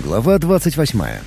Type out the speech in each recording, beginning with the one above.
Глава 28.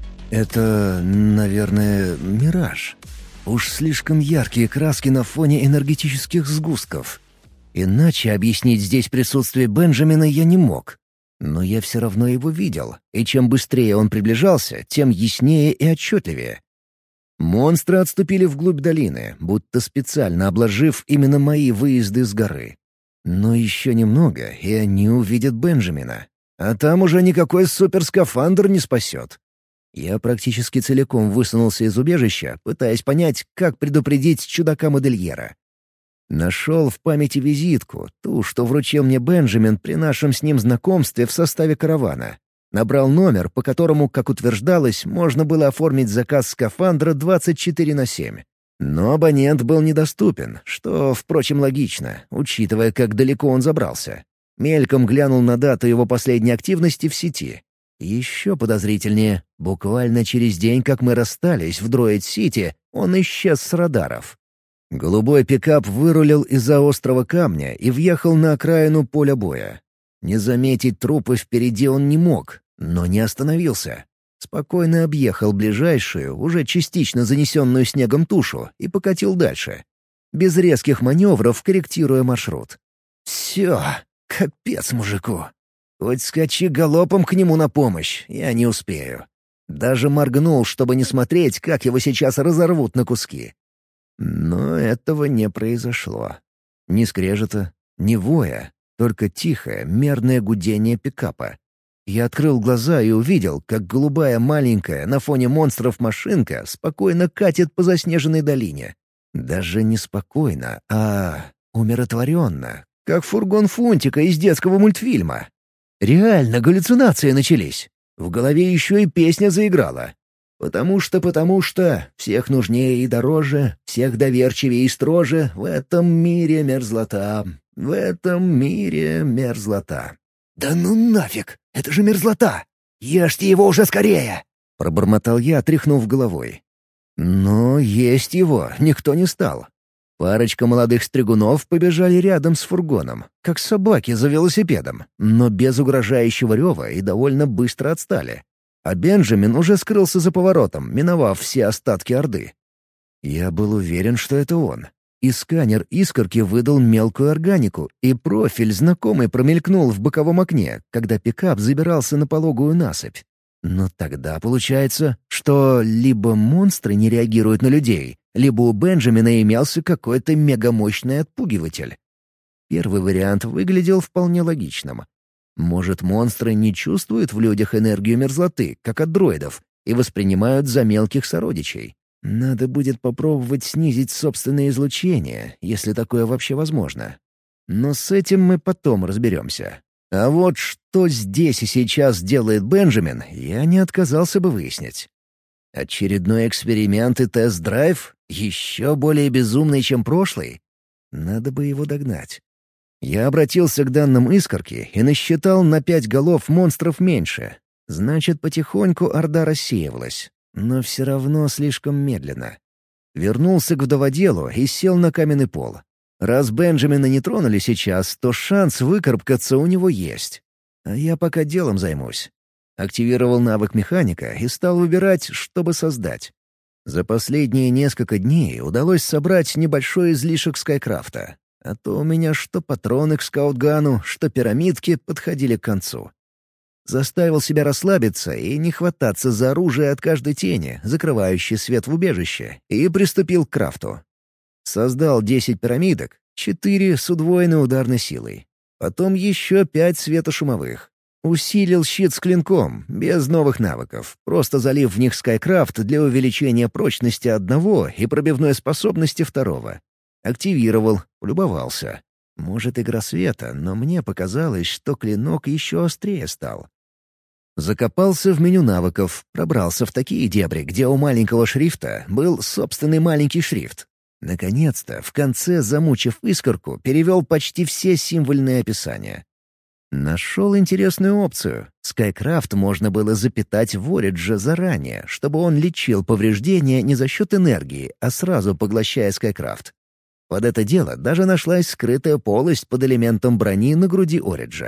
Это, наверное, мираж. Уж слишком яркие краски на фоне энергетических сгустков. Иначе объяснить здесь присутствие Бенджамина я не мог. Но я все равно его видел, и чем быстрее он приближался, тем яснее и отчетливее. Монстры отступили вглубь долины, будто специально обложив именно мои выезды с горы. Но еще немного, и они увидят Бенджамина. А там уже никакой суперскафандр не спасет. Я практически целиком высунулся из убежища, пытаясь понять, как предупредить чудака-модельера. Нашел в памяти визитку, ту, что вручил мне Бенджамин при нашем с ним знакомстве в составе каравана. Набрал номер, по которому, как утверждалось, можно было оформить заказ скафандра 24/7. Но абонент был недоступен, что, впрочем, логично, учитывая, как далеко он забрался. Мельком глянул на дату его последней активности в сети. Еще подозрительнее, буквально через день, как мы расстались в Дроид-Сити, он исчез с радаров. Голубой пикап вырулил из-за острого камня и въехал на окраину поля боя. Не заметить трупы впереди он не мог, но не остановился. Спокойно объехал ближайшую, уже частично занесенную снегом тушу и покатил дальше. Без резких маневров, корректируя маршрут. «Все, капец мужику. Хоть скачи галопом к нему на помощь, я не успею». Даже моргнул, чтобы не смотреть, как его сейчас разорвут на куски. Но этого не произошло. Ни скрежета, ни воя, только тихое, мерное гудение пикапа. Я открыл глаза и увидел, как голубая маленькая на фоне монстров машинка спокойно катит по заснеженной долине. Даже не спокойно, а умиротворенно, как фургон Фунтика из детского мультфильма. Реально галлюцинации начались. В голове еще и песня заиграла. Потому что всех нужнее и дороже, всех доверчивее и строже, в этом мире мерзлота, в этом мире мерзлота. «Да ну нафиг! Это же мерзлота! Ешьте его уже скорее!» — пробормотал я, тряхнув головой. Но есть его никто не стал. Парочка молодых стригунов побежали рядом с фургоном, как собаки за велосипедом, но без угрожающего рева и довольно быстро отстали. А Бенджамин уже скрылся за поворотом, миновав все остатки Орды. Я был уверен, что это он. И сканер искорки выдал мелкую органику, и профиль знакомый промелькнул в боковом окне, когда пикап забирался на пологую насыпь. Но тогда получается, что либо монстры не реагируют на людей, либо у Бенджамина имелся какой-то мегамощный отпугиватель. Первый вариант выглядел вполне логичным. Может, монстры не чувствуют в людях энергию мерзлоты, как от дроидов, и воспринимают за мелких сородичей. Надо будет попробовать снизить собственное излучение, если такое вообще возможно. Но с этим мы потом разберемся. А вот что здесь и сейчас делает Бенджамин, я не отказался бы выяснить. Очередной эксперимент и тест-драйв, еще более безумный, чем прошлый. Надо бы его догнать. Я обратился к данным искорки и насчитал на 5 голов монстров меньше. Значит, потихоньку Орда рассеивалась. Но все равно слишком медленно. Вернулся к вдоводелу и сел на каменный пол. Раз Бенджамина не тронули сейчас, то шанс выкарабкаться у него есть. А я пока делом займусь. Активировал навык механика и стал выбирать, чтобы создать. За последние несколько дней удалось собрать небольшой излишек Скайкрафта. А то у меня что патроны к скаутгану, что пирамидки подходили к концу. Заставил себя расслабиться и не хвататься за оружие от каждой тени, закрывающей свет в убежище, и приступил к крафту. Создал 10 пирамидок, 4 с удвоенной ударной силой. Потом еще 5 светошумовых. Усилил щит с клинком, без новых навыков, просто залив в них Скайкрафт для увеличения прочности одного и пробивной способности второго. Активировал, полюбовался. Может, игра света, но мне показалось, что клинок еще острее стал. Закопался в меню навыков, пробрался в такие дебри, где у маленького шрифта был собственный маленький шрифт. Наконец-то, в конце, замучив искорку, перевел почти все символьные описания. Нашел интересную опцию. Скайкрафт можно было запитать в Оридже заранее, чтобы он лечил повреждения не за счет энергии, а сразу поглощая Скайкрафт. Под это дело даже нашлась скрытая полость под элементом брони на груди Ориджа.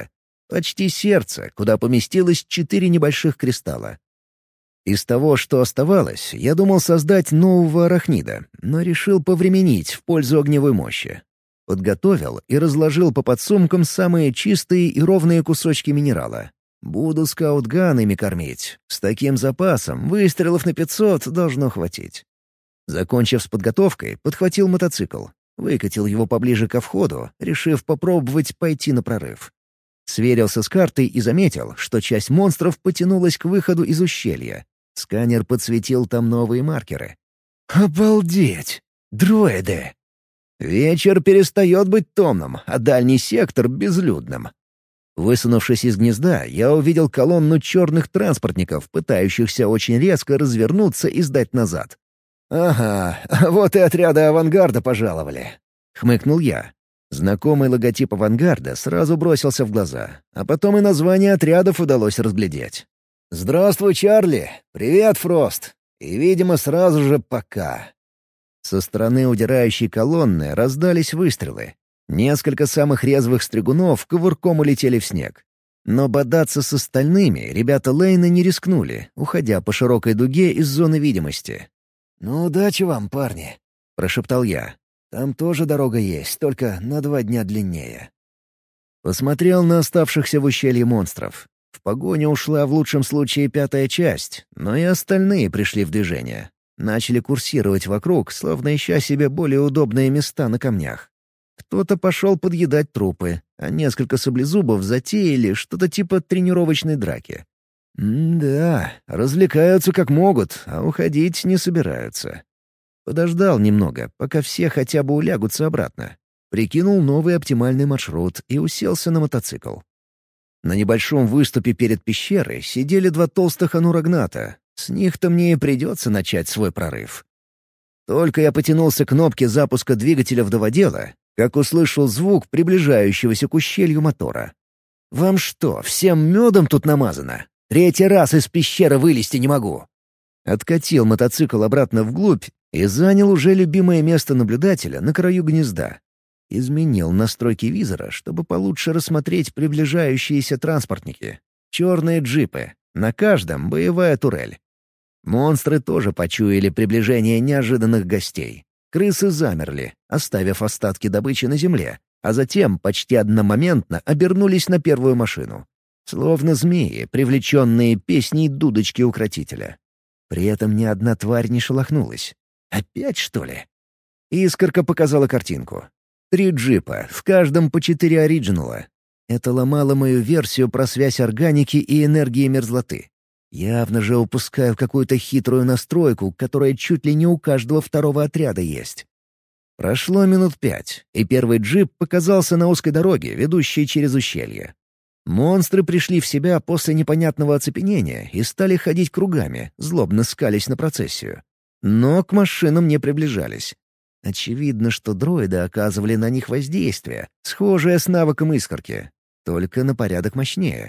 Почти сердце, куда поместилось 4 небольших кристалла. Из того, что оставалось, я думал создать нового арахнида, но решил повременить в пользу огневой мощи. Подготовил и разложил по подсумкам самые чистые и ровные кусочки минерала. Буду скаут-ганами кормить. С таким запасом выстрелов на 500 должно хватить. Закончив с подготовкой, подхватил мотоцикл. Выкатил его поближе ко входу, решив попробовать пойти на прорыв. Сверился с картой и заметил, что часть монстров потянулась к выходу из ущелья. Сканер подсветил там новые маркеры. «Обалдеть! Дроиды!» Вечер перестает быть томным, а дальний сектор — безлюдным. Высунувшись из гнезда, я увидел колонну черных транспортников, пытающихся очень резко развернуться и сдать назад. «Ага, вот и отряды авангарда пожаловали», — хмыкнул я. Знакомый логотип авангарда сразу бросился в глаза, а потом и название отрядов удалось разглядеть. «Здравствуй, Чарли! Привет, Фрост! И, видимо, сразу же пока!» Со стороны удирающей колонны раздались выстрелы. Несколько самых резвых стригунов кувырком улетели в снег. Но бодаться с остальными ребята Лейна не рискнули, уходя по широкой дуге из зоны видимости. «Ну, удачи вам, парни!» — прошептал я. «Там тоже дорога есть, только на 2 дня длиннее». Посмотрел на оставшихся в ущелье монстров. В погоню ушла в лучшем случае 5-я часть, но и остальные пришли в движение. Начали курсировать вокруг, словно ища себе более удобные места на камнях. Кто-то пошел подъедать трупы, а несколько саблезубов затеяли что-то типа тренировочной драки. Да, развлекаются как могут, а уходить не собираются. Подождал немного, пока все хотя бы улягутся обратно. Прикинул новый оптимальный маршрут и уселся на мотоцикл. На небольшом выступе перед пещерой сидели 2 толстых анурагната. С них-то мне и придется начать свой прорыв. Только я потянулся к кнопке запуска двигателя вдоводела, как услышал звук приближающегося к ущелью мотора. «Вам что, всем медом тут намазано? 3-й раз из пещеры вылезти не могу!» Откатил мотоцикл обратно вглубь и занял уже любимое место наблюдателя на краю гнезда. Изменил настройки визора, чтобы получше рассмотреть приближающиеся транспортники. Черные джипы. На каждом боевая турель. Монстры тоже почуяли приближение неожиданных гостей. Крысы замерли, оставив остатки добычи на земле, а затем почти одномоментно обернулись на первую машину. Словно змеи, привлеченные песней дудочки укротителя. При этом ни одна тварь не шелохнулась. Опять, что ли? Искорка показала картинку. 3 джипа, в каждом по 4 оригинала. Это ломало мою версию про связь органики и энергии мерзлоты. Явно же упускаю какую-то хитрую настройку, которая чуть ли не у каждого второго отряда есть. Прошло минут 5, и первый джип показался на узкой дороге, ведущей через ущелье. Монстры пришли в себя после непонятного оцепенения и стали ходить кругами, злобно скались на процессию. Но к машинам не приближались. Очевидно, что дроиды оказывали на них воздействие, схожее с навыком искорки, только на порядок мощнее.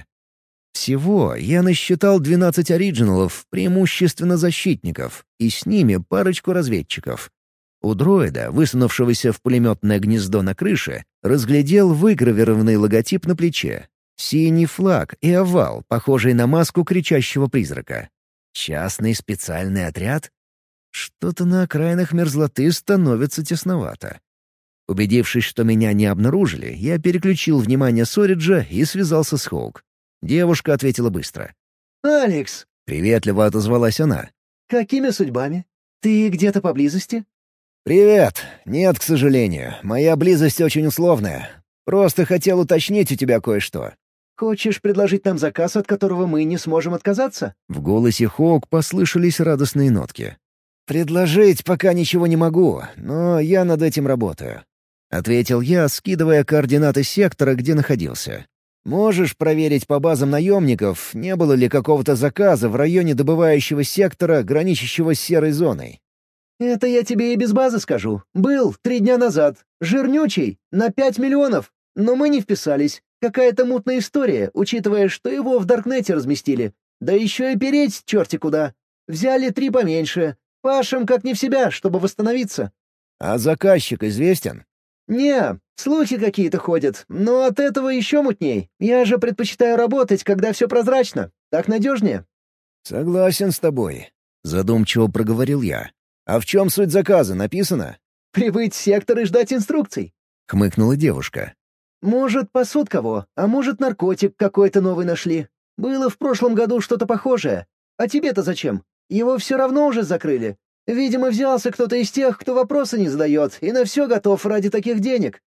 Всего я насчитал 12 оригиналов, преимущественно защитников, и с ними парочку разведчиков. У дроида, высунувшегося в пулеметное гнездо на крыше, разглядел выгравированный логотип на плече. Синий флаг и овал, похожий на маску кричащего призрака. Частный специальный отряд? Что-то на окраинах мерзлоты становится тесновато. Убедившись, что меня не обнаружили, я переключил внимание Сориджа и связался с Хоук. Девушка ответила быстро. «Алекс!» — приветливо отозвалась она. «Какими судьбами? Ты где-то поблизости?» «Привет. Нет, к сожалению. Моя близость очень условная. Просто хотел уточнить у тебя кое-что». «Хочешь предложить нам заказ, от которого мы не сможем отказаться?» В голосе Хоук послышались радостные нотки. «Предложить пока ничего не могу, но я над этим работаю», — ответил я, скидывая координаты сектора, где находился. «Можешь проверить по базам наемников, не было ли какого-то заказа в районе добывающего сектора, граничащего с серой зоной?» «Это я тебе и без базы скажу. Был 3 дня назад. Жирнючий, на 5 миллионов. Но мы не вписались. Какая-то мутная история, учитывая, что его в Даркнете разместили. Да еще и переть черти куда. Взяли 3 поменьше. Пашем как не в себя, чтобы восстановиться». «А заказчик известен?» «Не, слухи какие-то ходят, но от этого еще мутней. Я же предпочитаю работать, когда все прозрачно. Так надежнее». «Согласен с тобой», — задумчиво проговорил я. «А в чем суть заказа, написано?» «Прибыть в сектор и ждать инструкций», — хмыкнула девушка. «Может, пасут кого, а может, наркотик какой-то новый нашли. Было в прошлом году что-то похожее. А тебе-то зачем? Его все равно уже закрыли. Видимо, взялся кто-то из тех, кто вопросы не задает, и на все готов ради таких денег».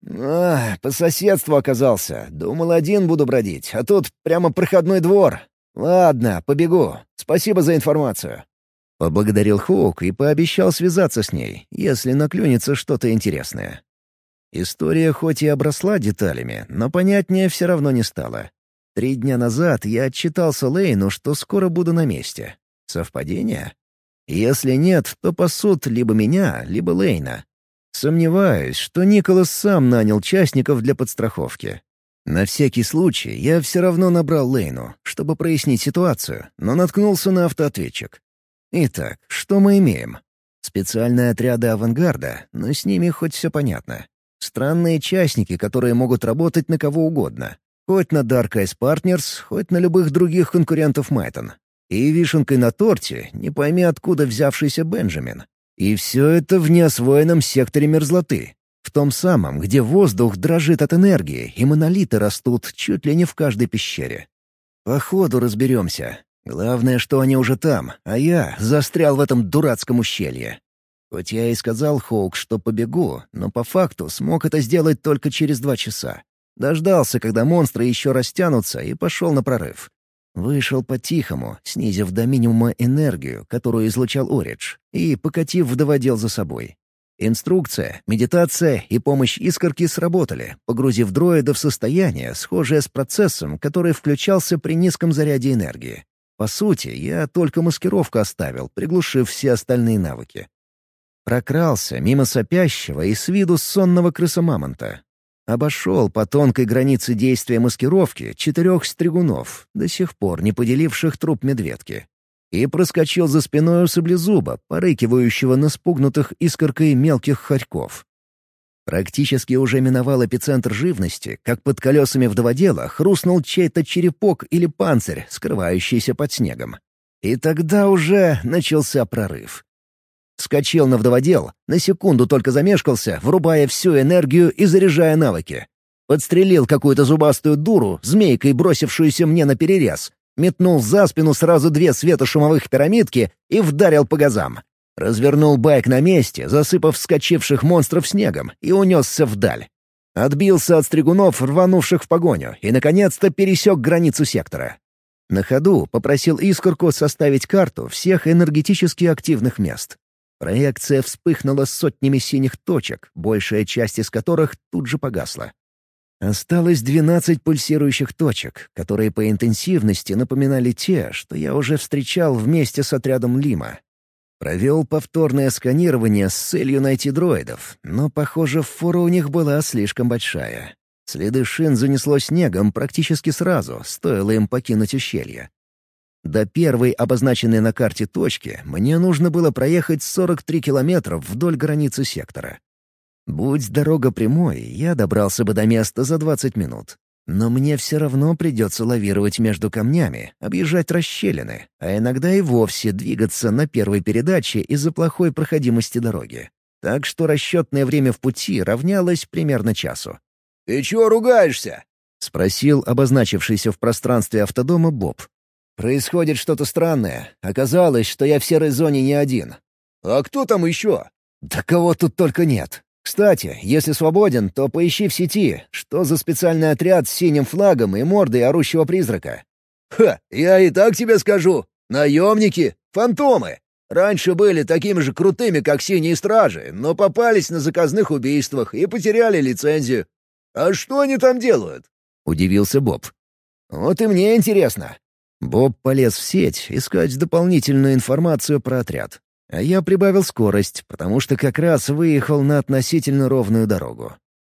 По соседству оказался. Думал, один буду бродить, а тут прямо проходной двор. Ладно, побегу. Спасибо за информацию». Поблагодарил Хоук и пообещал связаться с ней, если наклюнется что-то интересное. История хоть и обросла деталями, но понятнее все равно не стало. 3 дня назад я отчитался Лейну, что скоро буду на месте. Совпадение? Если нет, то пасут либо меня, либо Лейна. Сомневаюсь, что Николас сам нанял частников для подстраховки. На всякий случай я все равно набрал Лейну, чтобы прояснить ситуацию, но наткнулся на автоответчик. Итак, что мы имеем? Специальные отряды авангарда, но с ними хоть все понятно. Странные частники, которые могут работать на кого угодно. Хоть на Dark Eyes Partners, хоть на любых других конкурентов Майтон. И вишенкой на торте, не пойми откуда взявшийся Бенджамин. И все это в неосвоенном секторе мерзлоты. В том самом, где воздух дрожит от энергии, и монолиты растут чуть ли не в каждой пещере. По ходу разберемся. Главное, что они уже там, а я застрял в этом дурацком ущелье. Хоть я и сказал Хоук, что побегу, но по факту смог это сделать только через 2 часа. Дождался, когда монстры еще растянутся, и пошел на прорыв. Вышел по-тихому, снизив до минимума энергию, которую излучал Оридж, и покатив вдоводел за собой. Инструкция, медитация и помощь искорки сработали, погрузив дроида в состояние, схожее с процессом, который включался при низком заряде энергии. По сути, я только маскировку оставил, приглушив все остальные навыки. Прокрался мимо сопящего и с виду сонного крысомамонта. Обошел по тонкой границе действия маскировки 4 стригунов, до сих пор не поделивших труп медведки. И проскочил за спиной у саблезуба, порыкивающего на спугнутых искоркой мелких хорьков. Практически уже миновал эпицентр живности, как под колесами вдоводела хрустнул чей-то черепок или панцирь, скрывающийся под снегом. И тогда уже начался прорыв. Вскочил на вдоводел, на секунду только замешкался, врубая всю энергию и заряжая навыки. Подстрелил какую-то зубастую дуру, змейкой бросившуюся мне на перерез, метнул за спину сразу 2 светошумовых пирамидки и вдарил по газам. Развернул байк на месте, засыпав вскочивших монстров снегом, и унесся вдаль. Отбился от стригунов, рванувших в погоню, и, наконец-то, пересек границу сектора. На ходу попросил искорку составить карту всех энергетически активных мест. Проекция вспыхнула сотнями синих точек, большая часть из которых тут же погасла. Осталось 12 пульсирующих точек, которые по интенсивности напоминали те, что я уже встречал вместе с отрядом Лима. Провел повторное сканирование с целью найти дроидов, но, похоже, фора у них была слишком большая. Следы шин занесло снегом практически сразу, стоило им покинуть ущелье. До первой обозначенной на карте точки мне нужно было проехать 43 километра вдоль границы сектора. Будь дорога прямой, я добрался бы до места за 20 минут. Но мне все равно придется лавировать между камнями, объезжать расщелины, а иногда и вовсе двигаться на первой передаче из-за плохой проходимости дороги. Так что расчетное время в пути равнялось примерно часу. «Ты чего ругаешься?» — спросил обозначившийся в пространстве автодома Боб. «Происходит что-то странное. Оказалось, что я в серой зоне не один». «А кто там еще?» «Да кого тут только нет. Кстати, если свободен, то поищи в сети, что за специальный отряд с синим флагом и мордой орущего призрака». «Ха, я и так тебе скажу. Наемники, фантомы. Раньше были такими же крутыми, как синие стражи, но попались на заказных убийствах и потеряли лицензию. А что они там делают?» — удивился Боб. «Вот и мне интересно». Боб полез в сеть искать дополнительную информацию про отряд. А я прибавил скорость, потому что как раз выехал на относительно ровную дорогу.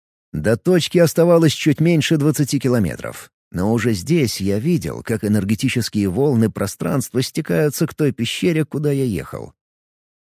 До точки оставалось чуть меньше 20 километров. Но уже здесь я видел, как энергетические волны пространства стекаются к той пещере, куда я ехал.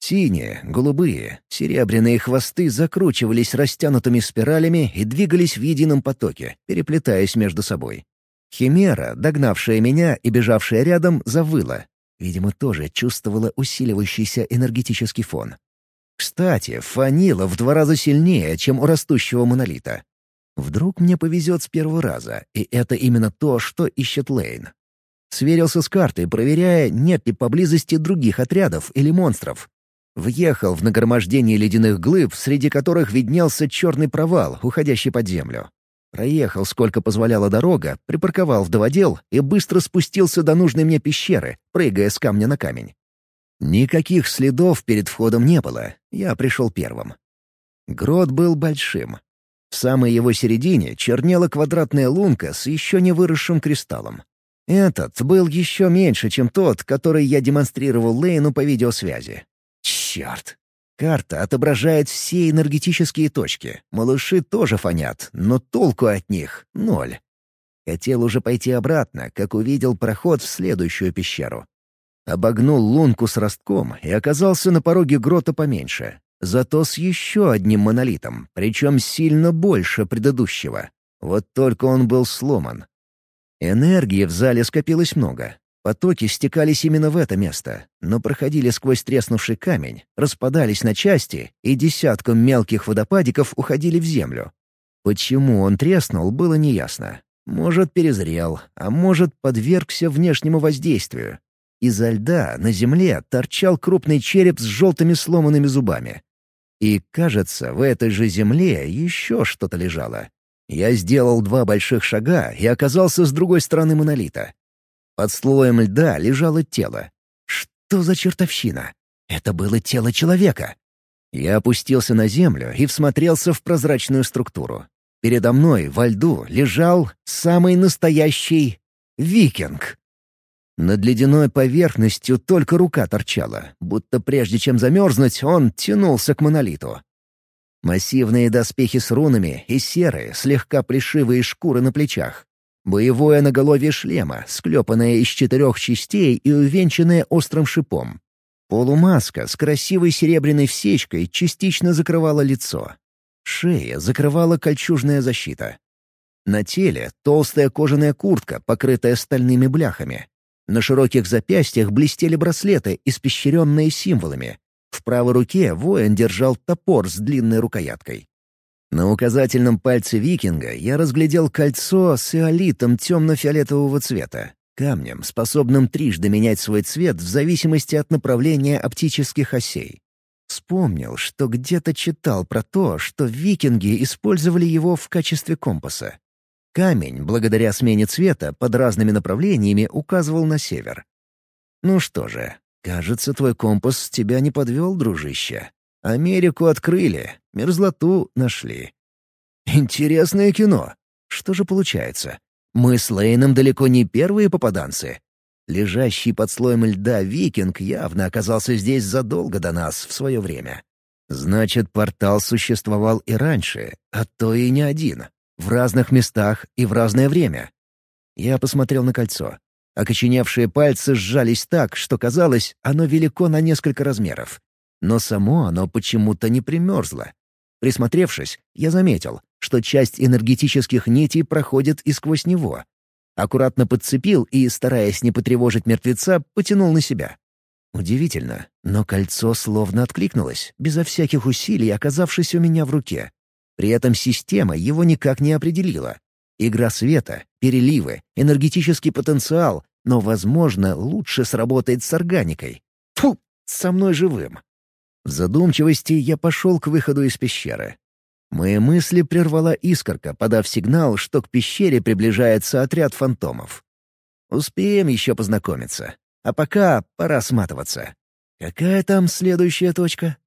Синие, голубые, серебряные хвосты закручивались растянутыми спиралями и двигались в едином потоке, переплетаясь между собой. Химера, догнавшая меня и бежавшая рядом, завыла. Видимо, тоже чувствовала усиливающийся энергетический фон. Кстати, фонило в 2 раза сильнее, чем у растущего монолита. Вдруг мне повезет с первого раза, и это именно то, что ищет Лейн. Сверился с картой, проверяя, нет ли поблизости других отрядов или монстров. Въехал в нагромождение ледяных глыб, среди которых виднелся черный провал, уходящий под землю. Проехал, сколько позволяла дорога, припарковал вдоводел и быстро спустился до нужной мне пещеры, прыгая с камня на камень. Никаких следов перед входом не было, я пришел первым. Грот был большим. В самой его середине чернела квадратная лунка с еще не выросшим кристаллом. Этот был еще меньше, чем тот, который я демонстрировал Лейну по видеосвязи. Черт! Карта отображает все энергетические точки. Малыши тоже фонят, но толку от них — 0. Хотел уже пойти обратно, как увидел проход в следующую пещеру. Обогнул лунку с ростком и оказался на пороге грота поменьше. Зато с еще одним монолитом, причем сильно больше предыдущего. Вот только он был сломан. Энергии в зале скопилось много. Потоки стекались именно в это место, но проходили сквозь треснувший камень, распадались на части и десятком мелких водопадиков уходили в землю. Почему он треснул, было неясно. Может, перезрел, а может, подвергся внешнему воздействию. Изо льда на земле торчал крупный череп с желтыми сломанными зубами. И, кажется, в этой же земле еще что-то лежало. Я сделал 2 больших шага и оказался с другой стороны монолита. Под слоем льда лежало тело. Что за чертовщина? Это было тело человека. Я опустился на землю и всмотрелся в прозрачную структуру. Передо мной во льду лежал самый настоящий викинг. Над ледяной поверхностью только рука торчала, будто прежде чем замерзнуть, он тянулся к монолиту. Массивные доспехи с рунами и серые, слегка плешивые шкуры на плечах. Боевое наголовье шлема, склепанное из 4 частей и увенчанное острым шипом. Полумаска с красивой серебряной всечкой частично закрывала лицо. Шея закрывала кольчужная защита. На теле толстая кожаная куртка, покрытая стальными бляхами. На широких запястьях блестели браслеты, испещренные символами. В правой руке воин держал топор с длинной рукояткой. На указательном пальце викинга я разглядел кольцо с иолитом темно-фиолетового цвета, камнем, способным трижды менять свой цвет в зависимости от направления оптических осей. Вспомнил, что где-то читал про то, что викинги использовали его в качестве компаса. Камень, благодаря смене цвета, под разными направлениями указывал на север. Ну что же, кажется, твой компас тебя не подвел, дружище. Америку открыли, мерзлоту нашли. Интересное кино. Что же получается? Мы с Лейном далеко не первые попаданцы. Лежащий под слоем льда викинг явно оказался здесь задолго до нас в свое время. Значит, портал существовал и раньше, а то и не один. В разных местах и в разное время. Я посмотрел на кольцо. Окоченевшие пальцы сжались так, что казалось, оно велико на несколько размеров. Но само оно почему-то не примерзло. Присмотревшись, я заметил, что часть энергетических нитей проходит и сквозь него. Аккуратно подцепил и, стараясь не потревожить мертвеца, потянул на себя. Удивительно, но кольцо словно откликнулось, безо всяких усилий оказавшись у меня в руке. При этом система его никак не определила. Игра света, переливы, энергетический потенциал, но, возможно, лучше сработает с органикой. Фу, со мной живым. В задумчивости я пошел к выходу из пещеры. Мои мысли прервала искорка, подав сигнал, что к пещере приближается отряд фантомов. Успеем еще познакомиться. А пока пора сматываться. Какая там следующая точка?